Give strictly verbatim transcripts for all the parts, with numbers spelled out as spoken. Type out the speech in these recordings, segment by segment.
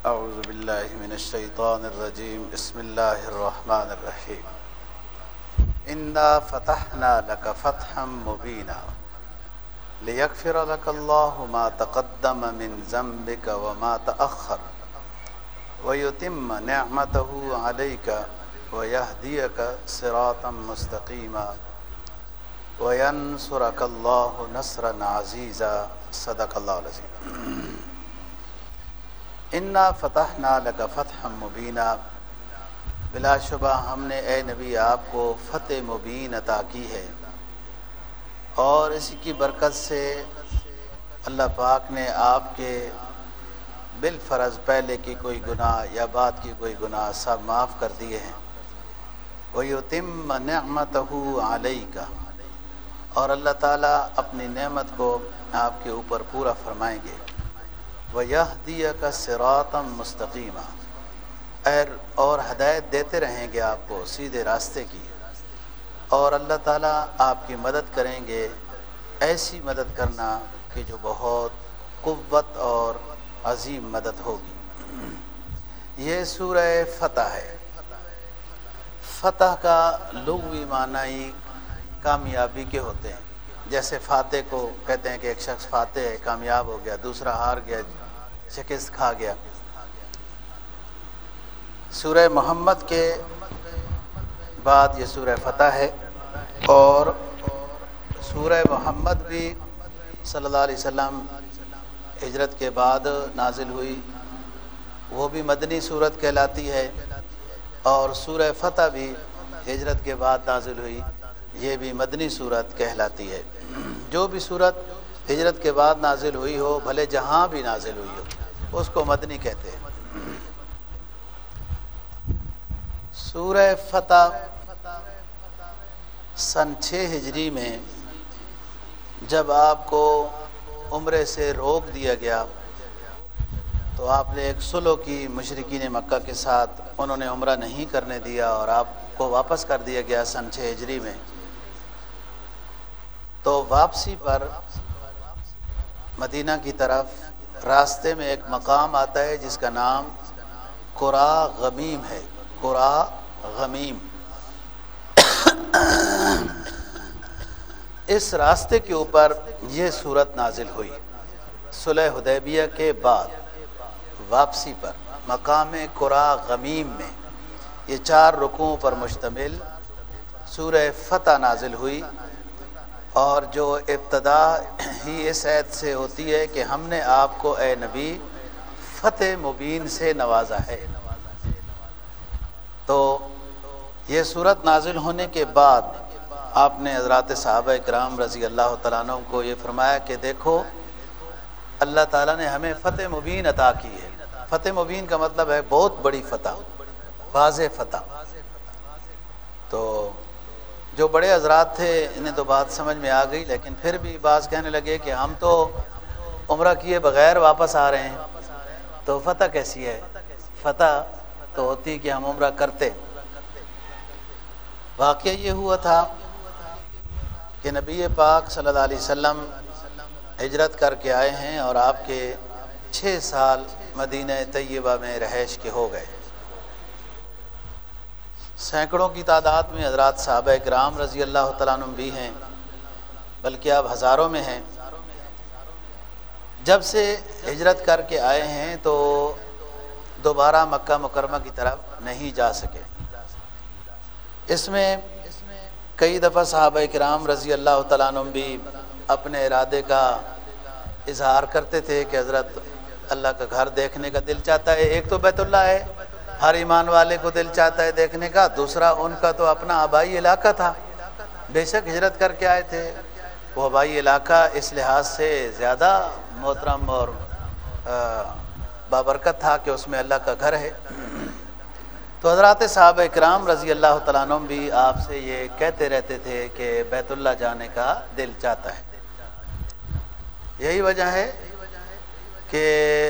اعوذ باللہ من الشیطان الرجیم بسم اللہ الرحمن الرحیم انا فتحنا لک فتحا مبینا لیغفر لک اللہ ما تقدم من ذنبک وما تأخر ویتم نعمته علیک ویہدیک صراطا مستقیما وینصرک اللہ نصرا عزیزا صدق اللہ العظیم۔ انا فتحنا لک فتحا مبینا، بلا شبہ ہم نے اے نبی آپ کو فتح مبین عطا کی ہے، اور اسی کی برکت سے اللہ پاک نے آپ کے بالفرض پہلے کی کوئی گناہ یا بعد کی کوئی گناہ سب معاف کر دیے ہیں۔ وَيُتِمَّ نِعْمَتَهُ عَلَيْكَ، اور اللہ تعالیٰ اپنی نعمت کو آپ کے اوپر پورا فرمائیں گے۔ وَيَهْدِيَكَ صِرَاطًا مُسْتَقِيمًا، اور ہدایت دیتے رہیں گے آپ کو سیدھے راستے کی، اور اللہ تعالیٰ آپ کی مدد کریں گے، ایسی مدد کرنا کہ جو بہت قوت اور عظیم مدد ہوگی۔ یہ سورہ فتح ہے۔ فتح کا لغوی معنی کامیابی کے ہوتے ہیں، جیسے فاتح کو کہتے ہیں کہ ایک شخص فاتح ہے، کامیاب ہو گیا، دوسرا ہار گیا، شکست کھا گیا۔ سورہ محمد کے بعد یہ سورہ فتح ہے، اور سورہ محمد بھی صلی اللہ علیہ وسلم ہجرت کے بعد نازل ہوئی، وہ بھی مدنی صورت کہلاتی ہے، اور سورہ فتح بھی ہجرت کے بعد نازل ہوئی، یہ بھی مدنی صورت کہلاتی ہے۔ جو بھی صورت ہجرت کے بعد نازل ہوئی ہو، بھلے جہاں بھی نازل ہوئی ہو، اس کو مدنی کہتے ہیں۔ سورہ فتح سن چھ ہجری میں جب آپ کو عمرے سے روک دیا گیا تو آپ نے ایک صلح کی مشرکین مکہ کے ساتھ، انہوں نے عمرہ نہیں کرنے دیا اور آپ کو واپس کر دیا گیا سن چھ ہجری میں۔ تو واپسی پر مدینہ کی طرف راستے میں ایک مقام آتا ہے جس کا نام قرا غمیم ہے۔ قرا غمیم، اس راستے کے اوپر یہ صورت نازل ہوئی صلح حدیبیہ کے بعد۔ واپسی پر مقام قرا غمیم میں یہ چار رکوعوں پر مشتمل سورہ فتح نازل ہوئی، اور جو ابتدا ہی اس آیت سے ہوتی ہے کہ ہم نے آپ کو اے نبی فتح مبین سے نوازا ہے۔ تو یہ صورت نازل ہونے کے بعد آپ نے حضرات صحابہ کرام رضی اللہ تعالیٰ عنہ کو یہ فرمایا کہ دیکھو اللہ تعالیٰ نے ہمیں فتح مبین عطا کی ہے۔ فتح مبین کا مطلب ہے بہت بڑی فتح، واضح فتح۔ تو جو بڑے حضرات تھے انہیں تو بات سمجھ میں آ گئی، لیکن پھر بھی بعض کہنے لگے کہ ہم تو عمرہ کیے بغیر واپس آ رہے ہیں، تو فتح کیسی ہے؟ فتح تو ہوتی کہ ہم عمرہ کرتے۔ واقعہ یہ ہوا تھا کہ نبی پاک صلی اللہ علیہ وسلم ہجرت کر کے آئے ہیں، اور آپ کے چھ سال مدینہ طیبہ میں رہائش کے ہو گئے۔ سینکڑوں کی تعداد میں حضرات صحابہ کرام رضی اللہ تعالیٰ عنہ بھی ہیں، بلکہ اب ہزاروں میں ہیں۔ جب سے ہجرت کر کے آئے ہیں تو دوبارہ مکہ مکرمہ کی طرف نہیں جا سکے۔ اس میں کئی دفعہ صحابہ کرام رضی اللہ تعالیٰ عنہ بھی اپنے ارادے کا اظہار کرتے تھے کہ حضرت اللہ کا گھر دیکھنے کا دل چاہتا ہے۔ ایک تو بیت اللہ ہے، ہر ایمان والے کو دل چاہتا ہے دیکھنے کا، دوسرا ان کا تو اپنا آبائی علاقہ تھا، بے شک ہجرت کر کے آئے تھے، وہ آبائی علاقہ اس لحاظ سے زیادہ محترم اور بابرکت تھا کہ اس میں اللہ کا گھر ہے۔ تو حضرات صحابہ کرام رضی اللہ تعالیٰ عنہ بھی آپ سے یہ کہتے رہتے تھے کہ بیت اللہ جانے کا دل چاہتا ہے۔ یہی وجہ ہے کہ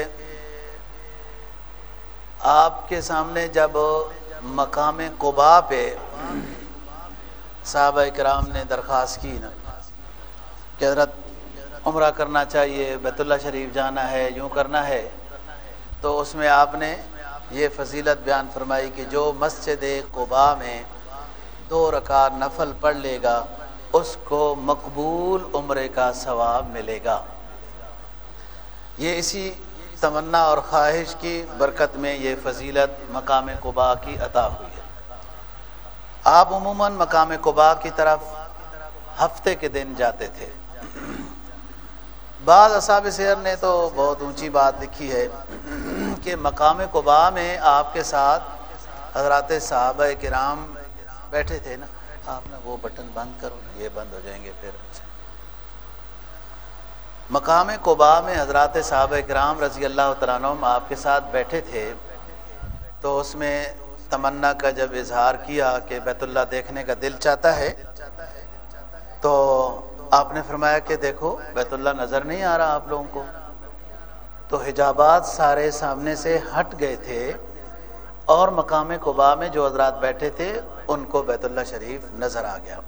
آپ کے سامنے جب مقام قباء پہ صحابہ کرام نے درخواست کی نا کہ حضرت عمرہ کرنا چاہیے، بیت اللہ شریف جانا ہے، یوں کرنا ہے، تو اس میں آپ نے یہ فضیلت بیان فرمائی کہ جو مسجد قباء میں دو رکعت نفل پڑھ لے گا اس کو مقبول عمرے کا ثواب ملے گا۔ یہ اسی تمنا اور خواہش کی برکت میں یہ فضیلت مقام قباء کی عطا ہوئی ہے۔ آپ عموماً مقام قباء کی طرف ہفتے کے دن جاتے تھے۔ بعض اصحاب سیر نے تو بہت اونچی بات لکھی ہے کہ مقام قباء میں آپ کے ساتھ حضرات صحابہ کرام بیٹھے تھے نا۔ آپ نے وہ بٹن بند کرو، یہ بند ہو جائیں گے پھر۔ مقام قباء میں حضرات صحابہ کرام رضی اللہ تعالیٰ عنہم آپ کے ساتھ بیٹھے تھے، تو اس میں تمنا کا جب اظہار کیا کہ بیت اللہ دیکھنے کا دل چاہتا ہے، تو آپ نے فرمایا کہ دیکھو بیت اللہ نظر نہیں آ رہا آپ لوگوں کو، تو حجابات سارے سامنے سے ہٹ گئے تھے اور مقام قباء میں جو حضرات بیٹھے تھے ان کو بیت اللہ شریف نظر آ گیا۔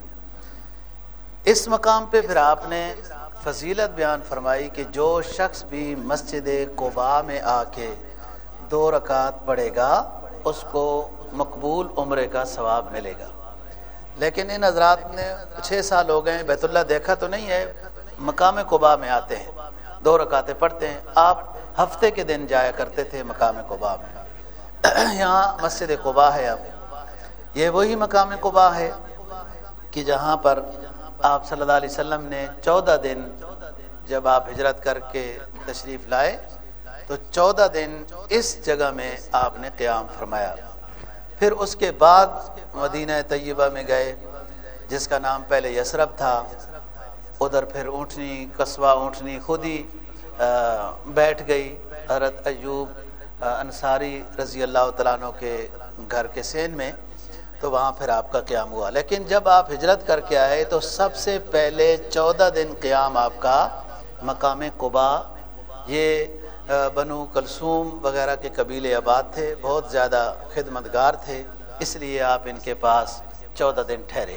اس مقام پہ پھر آپ نے فضیلت بیان فرمائی کہ جو شخص بھی مسجد قباء میں آ کے دو رکعت پڑھے گا اس کو مقبول عمرے کا ثواب ملے گا۔ لیکن ان حضرات نے چھ سال ہو گئے بیت اللہ دیکھا تو نہیں ہے، مقام قباء میں آتے ہیں، دو رکعتیں پڑھتے ہیں۔ آپ ہفتے کے دن جایا کرتے تھے مقام قباء میں۔ یہاں مسجد قباء ہے، اب یہ وہی مقام قباء ہے کہ جہاں پر آپ صلی اللہ علیہ وسلم نے چودہ دن جب آپ ہجرت کر کے تشریف لائے تو چودہ دن اس جگہ میں آپ نے قیام فرمایا۔ پھر اس کے بعد مدینہ طیبہ میں گئے جس کا نام پہلے یثرب تھا، ادھر پھر اونٹنی قصوہ اونٹنی خود ہی بیٹھ گئی حضرت ایوب انصاری رضی اللہ تعالیٰ عنہ کے گھر کے سین میں، تو وہاں پھر آپ کا قیام ہوا۔ لیکن جب آپ ہجرت کر کے آئے تو سب سے پہلے چودہ دن قیام آپ کا مقام قباء، یہ بنو کلثوم وغیرہ کے قبیلے آباد تھے، بہت زیادہ خدمتگار تھے، اس لیے آپ ان کے پاس چودہ دن ٹھہرے۔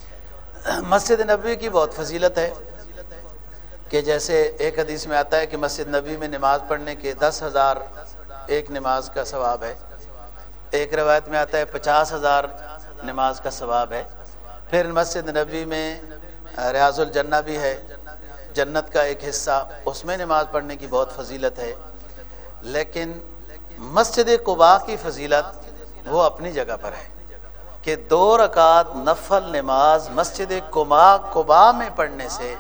مسجد نبوی کی بہت فضیلت ہے کہ جیسے ایک حدیث میں آتا ہے کہ مسجد نبوی میں نماز پڑھنے کے دس ہزار ایک نماز کا ثواب ہے، ایک روایت میں آتا ہے پچاس ہزار نماز کا ثواب ہے۔ پھر مسجد نبوی میں ریاض الجنہ بھی ہے، جنت کا ایک حصہ، اس میں نماز پڑھنے کی بہت فضیلت ہے۔ لیکن مسجد قباء کی فضیلت وہ اپنی جگہ پر ہے کہ دو رکعت نفل نماز مسجد قباء قباء میں پڑھنے سے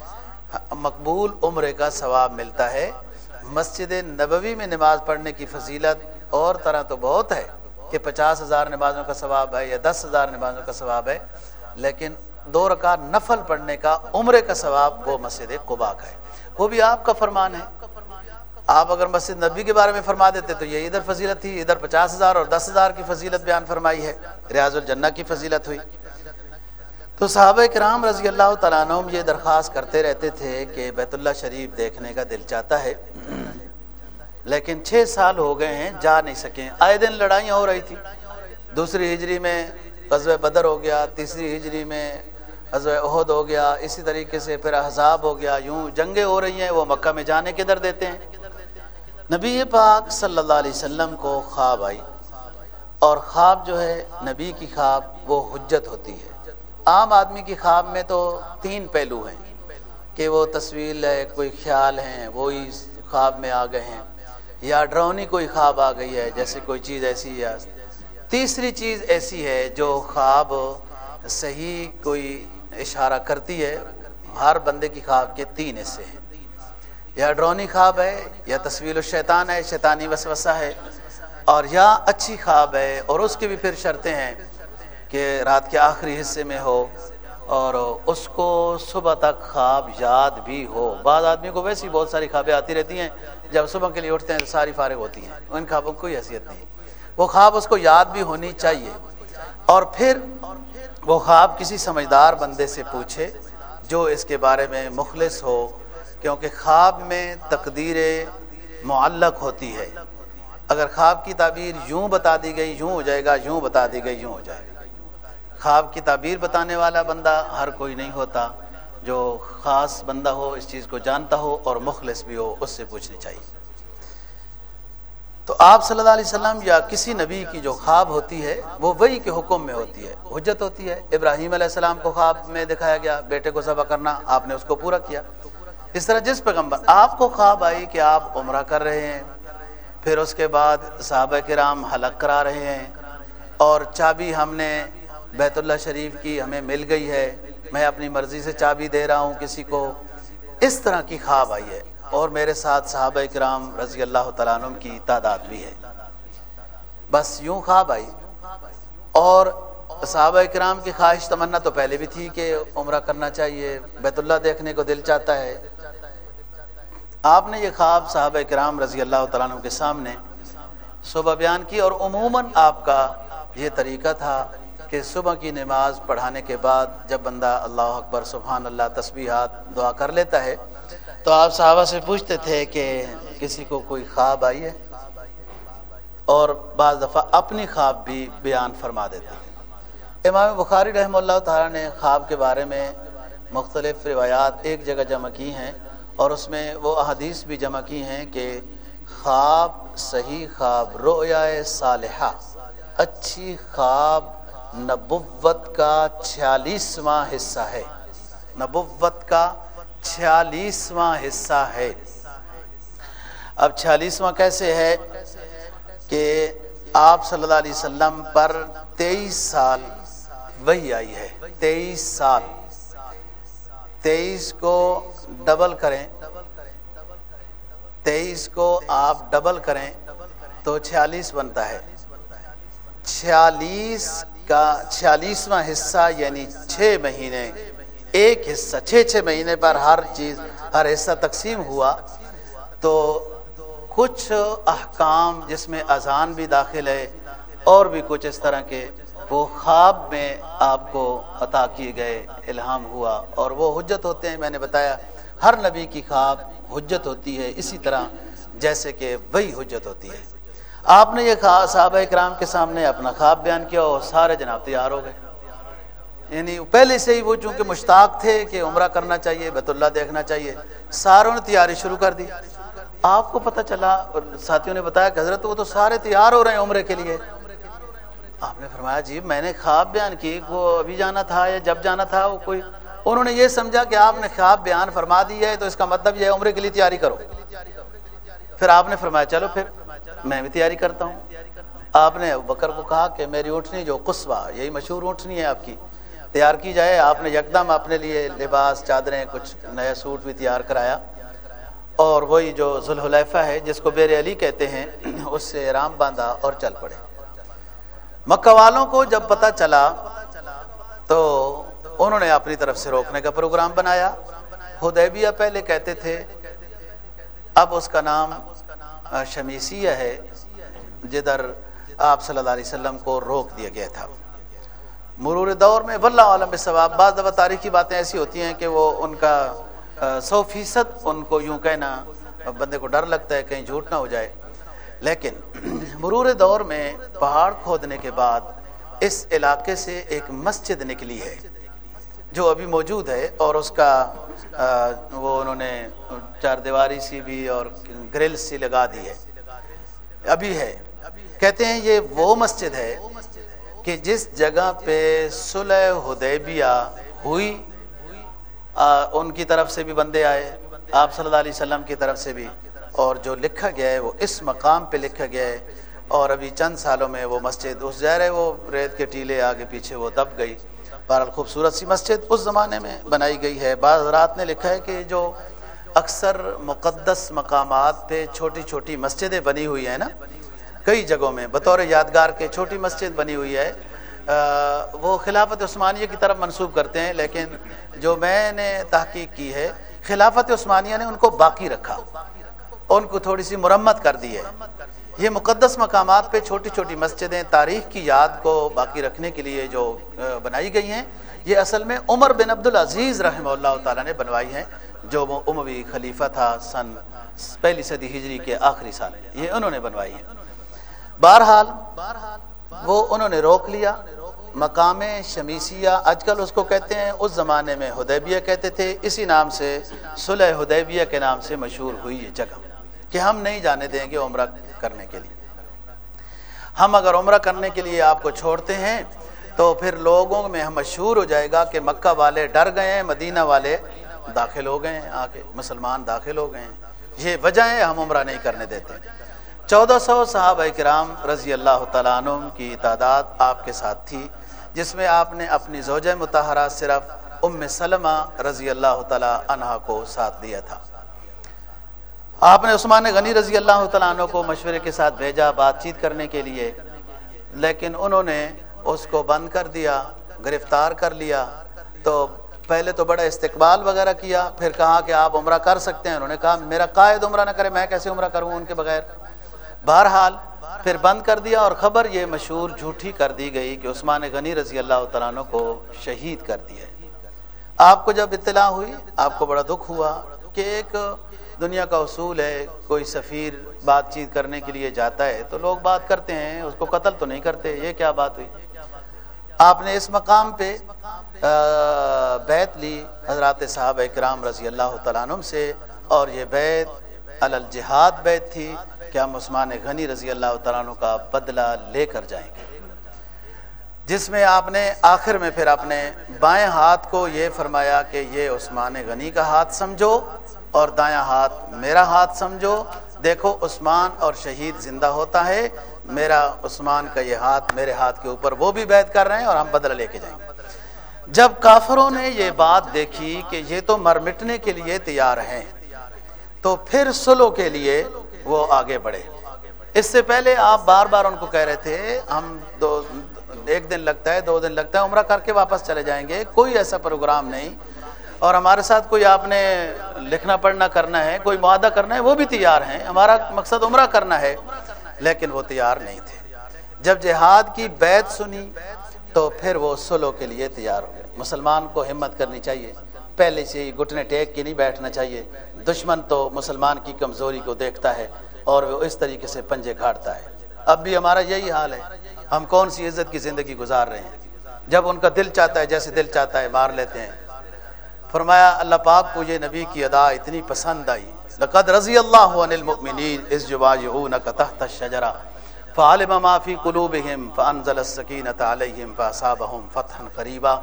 مقبول عمرے کا ثواب ملتا ہے۔ مسجد نبوی میں نماز پڑھنے کی فضیلت اور طرح تو بہت ہے کہ پچاس ہزار نمازوں کا ثواب ہے یا دس ہزار نمازوں کا ثواب ہے، لیکن دو رکعت نفل پڑھنے کا عمرے کا ثواب وہ مسجد قباء کا ہے۔ وہ بھی آپ کا فرمان ہے۔ آپ اگر مسجد نبی کے بارے میں فرما دیتے تو یہ ادھر فضیلت تھی، ادھر پچاس ہزار اور دس ہزار کی فضیلت بیان فرمائی ہے، ریاض الجنہ کی فضیلت ہوئی۔ تو صحابہ کرام رضی اللہ تعالیٰ عنہم یہ درخواست کرتے رہتے تھے کہ بیت اللہ شریف دیکھنے کا دل چاہتا ہے، لیکن چھ سال ہو گئے ہیں جا نہیں سکیں۔ آئے دن لڑائیاں ہو رہی تھی، دوسری ہجری میں غزوہ بدر ہو گیا، تیسری ہجری میں غزوہ احد ہو گیا، اسی طریقے سے پھر احزاب ہو گیا، یوں جنگیں ہو رہی ہیں، وہ مکہ میں جانے کدھر دیتے ہیں۔ نبی پاک صلی اللہ علیہ وسلم کو خواب آئی، اور خواب جو ہے نبی کی خواب وہ حجت ہوتی ہے۔ عام آدمی کی خواب میں تو تین پہلو ہیں کہ وہ تصویر ہے، کوئی خیال ہیں، وہی خواب میں آ گئے ہیں، یا ڈراؤنی کوئی خواب آ گئی ہے جیسے کوئی چیز ایسی ہے۔ تیسری چیز ایسی ہے جو خواب صحیح کوئی اشارہ کرتی ہے۔ ہر بندے کی خواب کے تین حصے ہیں، یا ڈرونی خواب ہے، یا تصویر الشیطان ہے، شیطانی وسوسہ ہے، اور یا اچھی خواب ہے، اور اس کی بھی پھر شرطیں ہیں کہ رات کے آخری حصے میں ہو اور اس کو صبح تک خواب یاد بھی ہو۔ بعض آدمی کو ویسی بہت ساری خوابیں آتی رہتی ہیں، جب صبح کے لیے اٹھتے ہیں تو ساری فارغ ہوتی ہیں، ان خوابوں کی کوئی حیثیت نہیں۔ وہ خواب اس کو یاد بھی ہونی چاہیے، اور پھر وہ خواب کسی سمجھدار بندے سے پوچھے جو اس کے بارے میں مخلص ہو، کیونکہ خواب میں تقدیر معلق ہوتی ہے۔ اگر خواب کی تعبیر یوں بتا دی گئی یوں ہو جائے گا، یوں بتا دی گئی یوں ہو جائے گا۔ خواب کی تعبیر بتانے والا بندہ ہر کوئی نہیں ہوتا، جو خاص بندہ ہو، اس چیز کو جانتا ہو اور مخلص بھی ہو، اس سے پوچھنی چاہیے۔ تو آپ صلی اللہ علیہ وسلم یا کسی نبی کی جو خواب ہوتی ہے وہ وحی کے حکم میں ہوتی ہے، حجت ہوتی ہے۔ ابراہیم علیہ السلام کو خواب میں دکھایا گیا بیٹے کو ذبح کرنا، آپ نے اس کو پورا کیا۔ اس طرح جس پیغمبر آپ کو خواب آئی کہ آپ عمرہ کر رہے ہیں، پھر اس کے بعد صحابہ کرام حلق کرا رہے ہیں اور چابی ہم نے بیت اللہ شریف کی ہمیں مل گئی ہے، میں اپنی مرضی سے چابی دے رہا ہوں کسی کو، اس طرح کی خواب آئی ہے، اور میرے ساتھ صحابہ کرام رضی اللہ تعالیٰ عنہم کی تعداد بھی ہے، بس یوں خواب آئی۔ اور صحابہ کرام کی خواہش تمنا تو پہلے بھی تھی کہ عمرہ کرنا چاہیے، بیت اللہ دیکھنے کو دل چاہتا ہے۔ آپ نے یہ خواب صحابہ کرام رضی اللہ تعالیٰ عنہ کے سامنے صبح بیان کی، اور عموماً آپ کا یہ طریقہ تھا کہ صبح کی نماز پڑھانے کے بعد جب بندہ اللہ اکبر سبحان اللہ تسبیحات دعا کر لیتا ہے تو آپ صحابہ سے پوچھتے تھے کہ کسی کو کوئی خواب آئی ہے، اور بعض دفعہ اپنی خواب بھی بیان فرما دیتے تھے۔ امام بخاری رحمہ اللہ تعالیٰ نے خواب کے بارے میں مختلف روایات ایک جگہ جمع کی ہیں، اور اس میں وہ احادیث بھی جمع کی ہیں کہ خواب، صحیح خواب، رؤیا صالحہ، اچھی خواب نبوت کا چھیالیسواں حصہ ہے، نبوت کا چھیالیسواں حصہ ہے۔ اب چھیالیسواں کیسے ہے کہ آپ صلی اللہ علیہ وسلم پر تیئیس سال وحی آئی ہے، تیئیس سال، تیئیس کو ڈبل کریں، تیئیس کو آپ ڈبل کریں تو چھیالیس بنتا ہے۔ چھیالیس کا چھیالیسواں حصہ یعنی چھ مہینے، ایک حصہ چھ چھ مہینے پر ہر چیز ہر حصہ تقسیم ہوا، تو کچھ احکام جس میں اذان بھی داخل ہے اور بھی کچھ اس طرح کے وہ خواب میں آپ کو عطا کیے گئے، الہام ہوا، اور وہ حجت ہوتے ہیں۔ میں نے بتایا ہر نبی کی خواب حجت ہوتی ہے، اسی طرح جیسے کہ وہی حجت ہوتی ہے۔ آپ نے یہ صحابہ کرام کے سامنے اپنا خواب بیان کیا اور سارے جناب تیار ہو گئے، یعنی پہلے سے ہی وہ چونکہ مشتاق تھے کہ عمرہ کرنا چاہیے، بیت اللہ دیکھنا چاہیے، ساروں نے تیاری شروع کر دی۔ آپ کو پتہ چلا اور ساتھیوں نے بتایا کہ حضرت وہ تو سارے تیار ہو رہے ہیں عمرے کے لیے۔ آپ نے فرمایا جی میں نے خواب بیان کی، وہ ابھی جانا تھا یا جب جانا تھا، وہ کوئی انہوں نے یہ سمجھا کہ آپ نے خواب بیان فرما دی ہے تو اس کا مطلب یہ ہے عمرے کے لیے تیاری کرو۔ پھر آپ نے فرمایا چلو پھر میں بھی تیاری کرتا ہوں۔ آپ نے ابوبکر کو کہا کہ میری اونٹنی جو قصوہ، یہی مشہور اونٹنی ہے آپ کی، تیار کی جائے۔ آپ نے یکدم اپنے لیے لباس، چادریں، کچھ نیا سوٹ بھی تیار کرایا، اور وہی جو ذوالحلیفہ ہے جس کو بیر علی کہتے ہیں اس سے احرام باندھا اور چل پڑے۔ مکہ والوں کو جب پتہ چلا تو انہوں نے اپنی طرف سے روکنے کا پروگرام بنایا۔ حدیبیہ پہلے کہتے تھے، اب اس کا نام شمیسیہ ہے، جدھر آپ صلی اللہ علیہ وسلم کو روک دیا گیا تھا۔ مرور دور میں واللہ عالم بالصواب، بعض دفعہ تاریخی باتیں ایسی ہوتی ہیں کہ وہ ان کا سو فیصد ان کو یوں کہنا بندے کو ڈر لگتا ہے کہیں جھوٹ نہ ہو جائے، لیکن مرور دور میں پہاڑ کھودنے کے بعد اس علاقے سے ایک مسجد نکلی ہے جو ابھی موجود ہے، اور اس کا وہ انہوں نے چار دیواری سی بھی اور گرل سی لگا دی ہے، ابھی ہے۔ کہتے ہیں یہ وہ مسجد ہے کہ جس جگہ پہ صلح حدیبیہ ہوئی، ان کی طرف سے بھی بندے آئے، آپ صلی اللہ علیہ وسلم کی طرف سے بھی، اور جو لکھا گیا ہے وہ اس مقام پہ لکھا گیا ہے، اور ابھی چند سالوں میں وہ مسجد اس ظاہر ہے وہ ریت کے ٹیلے آگے پیچھے وہ دب گئی، بہرحال خوبصورت سی مسجد اس زمانے میں بنائی گئی ہے۔ بعض حضرات نے لکھا ہے کہ جو اکثر مقدس مقامات پہ چھوٹی چھوٹی مسجدیں بنی ہوئی ہیں نا، کئی جگہوں میں بطور یادگار کے چھوٹی مسجد بنی ہوئی ہے، وہ خلافت عثمانیہ کی طرف منسوب کرتے ہیں، لیکن جو میں نے تحقیق کی ہے خلافت عثمانیہ نے ان کو باقی رکھا، ان کو تھوڑی سی مرمت کر دی ہے۔ یہ مقدس مقامات پہ چھوٹی چھوٹی مسجدیں تاریخ کی یاد کو باقی رکھنے کے لیے جو بنائی گئی ہیں، یہ اصل میں عمر بن عبدالعزیز رحمہ اللہ تعالیٰ نے بنوائی ہیں، جو وہ اموی خلیفہ تھا سن پہلی صدی ہجری کے آخری سال، یہ انہوں نے بنوائی ہے۔ بہرحال وہ انہوں نے روک لیا۔ مقام شمیسیہ آج کل اس کو کہتے ہیں، اس زمانے میں حدیبیہ کہتے تھے، اسی نام سے صلح حدیبیہ کے نام سے مشہور ہوئی یہ جگہ کہ ہم نہیں جانے دیں گے عمرہ کرنے کے لیے۔ ہم اگر عمرہ کرنے کے لیے آپ کو چھوڑتے ہیں تو پھر لوگوں میں ہم مشہور ہو جائے گا کہ مکہ والے ڈر گئے ہیں، مدینہ والے داخل ہو گئے ہیں، آ کے مسلمان داخل ہو گئے ہیں۔ یہ وجہ ہے ہم عمرہ نہیں کرنے دیتے۔ چودہ سو صحابہ کرام رضی اللہ تعالیٰ عنہم کی تعداد آپ کے ساتھ تھی، جس میں آپ نے اپنی زوجہ مطہرہ صرف ام سلمہ رضی اللہ تعالیٰ عنہا کو ساتھ دیا تھا۔ آپ نے عثمان غنی رضی اللہ تعالیٰ عنہ کو مشورے کے ساتھ بھیجا بات چیت کرنے کے لیے، لیکن انہوں نے اس کو بند کر دیا، گرفتار کر لیا۔ تو پہلے تو بڑا استقبال وغیرہ کیا، پھر کہا کہ آپ عمرہ کر سکتے ہیں۔ انہوں نے کہا میرا قائد عمرہ نہ کرے، میں کیسے عمرہ کروں ان کے بغیر؟ بہرحال پھر بند کر دیا، اور خبر یہ مشہور جھوٹی کر دی گئی کہ عثمان غنی رضی اللہ تعالیٰ عنہ کو شہید کر دیا ہے۔ آپ کو جب اطلاع ہوئی آپ کو بڑا دکھ ہوا کہ ایک دنیا کا اصول ہے، کوئی سفیر بات چیت کرنے کے لیے جاتا ہے تو لوگ بات کرتے ہیں، اس کو قتل تو نہیں کرتے، یہ کیا بات ہوئی؟ آپ نے اس مقام پہ بیعت لی حضرات صحابہ کرام رضی اللہ تعالیٰ عنہم سے، اور یہ بیعت علی الجہاد بیعت تھی کہ ہم عثمان غنی رضی اللہ تعالیٰ عنہ کا بدلہ لے کر جائیں گے، جس میں آپ نے آخر میں پھر اپنے بائیں ہاتھ کو یہ فرمایا کہ یہ عثمان غنی کا ہاتھ سمجھو اور دایاں ہاتھ میرا ہاتھ سمجھو، دیکھو عثمان اور شہید زندہ ہوتا ہے، میرا عثمان کا یہ ہاتھ میرے ہاتھ کے اوپر، وہ بھی بیعت کر رہے ہیں اور ہم بدلہ لے کے جائیں گے۔ جب کافروں نے یہ بات دیکھی کہ یہ تو مر مٹنے کے لیے تیار ہیں، تو پھر صلح کے لیے وہ آگے بڑھے۔ اس سے پہلے آپ بار بار ان کو کہہ رہے تھے ہم دو ایک دن لگتا ہے، دو دن لگتا ہے، عمرہ کر کے واپس چلے جائیں گے، کوئی ایسا پروگرام نہیں، اور ہمارے ساتھ کوئی آپ نے لکھنا پڑھنا کرنا ہے، کوئی معاہدہ کرنا ہے، وہ بھی تیار ہیں، ہمارا مقصد عمرہ کرنا ہے، لیکن وہ تیار نہیں تھے۔ جب جہاد کی بیعت سنی تو پھر وہ صلح کے لیے تیار ہو گئے۔ مسلمان کو ہمت کرنی چاہیے، پہلے سے ہی گھٹنے ٹیک کے نہیں بیٹھنا چاہیے۔ دشمن تو مسلمان کی کمزوری کو دیکھتا ہے اور وہ اس طریقے سے پنجے کاٹتا ہے۔ اب بھی ہمارا یہی حال ہے، ہم کون سی عزت کی زندگی گزار رہے ہیں؟ جب ان کا دل چاہتا ہے، جیسے دل چاہتا ہے مار لیتے ہیں۔ فرمایا اللہ پاک کو یہ نبی کی ادا اتنی پسند آئی، لقد رضی اللہ عن المؤمنین اذ یبایعونک تحت الشجرہ فعلم ما فی قلوبہم فانزل السکینۃ علیہم فاصابہم فتحا قریبا۔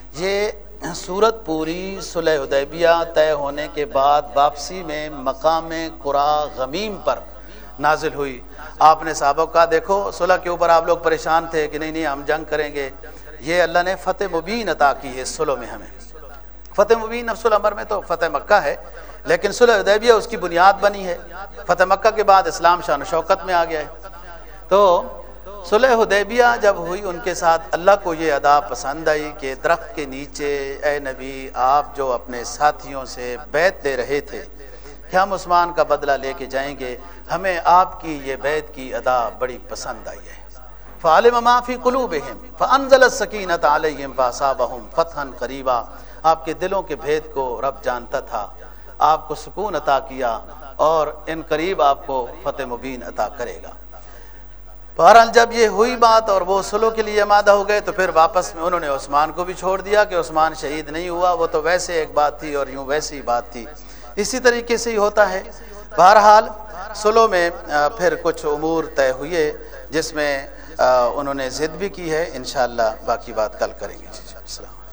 یہ سورت پوری صلح حدیبیہ طے ہونے کے بعد واپسی میں مقام قرا غمیم پر نازل ہوئی۔ آپ نے صحابہ کا دیکھو صلح کے اوپر آپ لوگ پریشان تھے کہ نہیں نہیں ہم جنگ کریں گے، یہ اللہ نے فتح مبین عطا کی ہے صلح میں ہمیں۔ فتح مبین نفس الامر میں تو فتح مکہ ہے، لیکن صلح حدیبیہ اس کی بنیاد بنی ہے۔ فتح مکہ کے بعد اسلام شان و شوکت میں آ گیا ہے۔ تو صلح حدیبیہ جب ہوئی ان کے ساتھ اللہ کو یہ ادا پسند آئی کہ درخت کے نیچے اے نبی آپ جو اپنے ساتھیوں سے بیعت دے رہے تھے کہ ہم عثمان کا بدلہ لے کے جائیں گے، ہمیں آپ کی یہ بیعت کی ادا بڑی پسند آئی ہے۔ فعلم ما فی قلوبہم فانزل السکینۃ علیہم فاصابہم فتحا قریبا۔ آپ کے دلوں کے بھید کو رب جانتا تھا، آپ کو سکون عطا کیا اور ان قریب آپ کو فتح مبین عطا کرے گا۔ بہرحال جب یہ ہوئی بات اور وہ صلح کے لیے آمادہ ہو گئے تو پھر واپس میں انہوں نے عثمان کو بھی چھوڑ دیا کہ عثمان شہید نہیں ہوا، وہ تو ویسے ایک بات تھی اور یوں ویسی بات تھی، اسی طریقے سے ہی ہوتا ہے۔ بہرحال صلح میں پھر کچھ امور طے ہوئے جس میں انہوں نے ضد بھی کی ہے، انشاءاللہ باقی بات کل کریں گے۔ السلام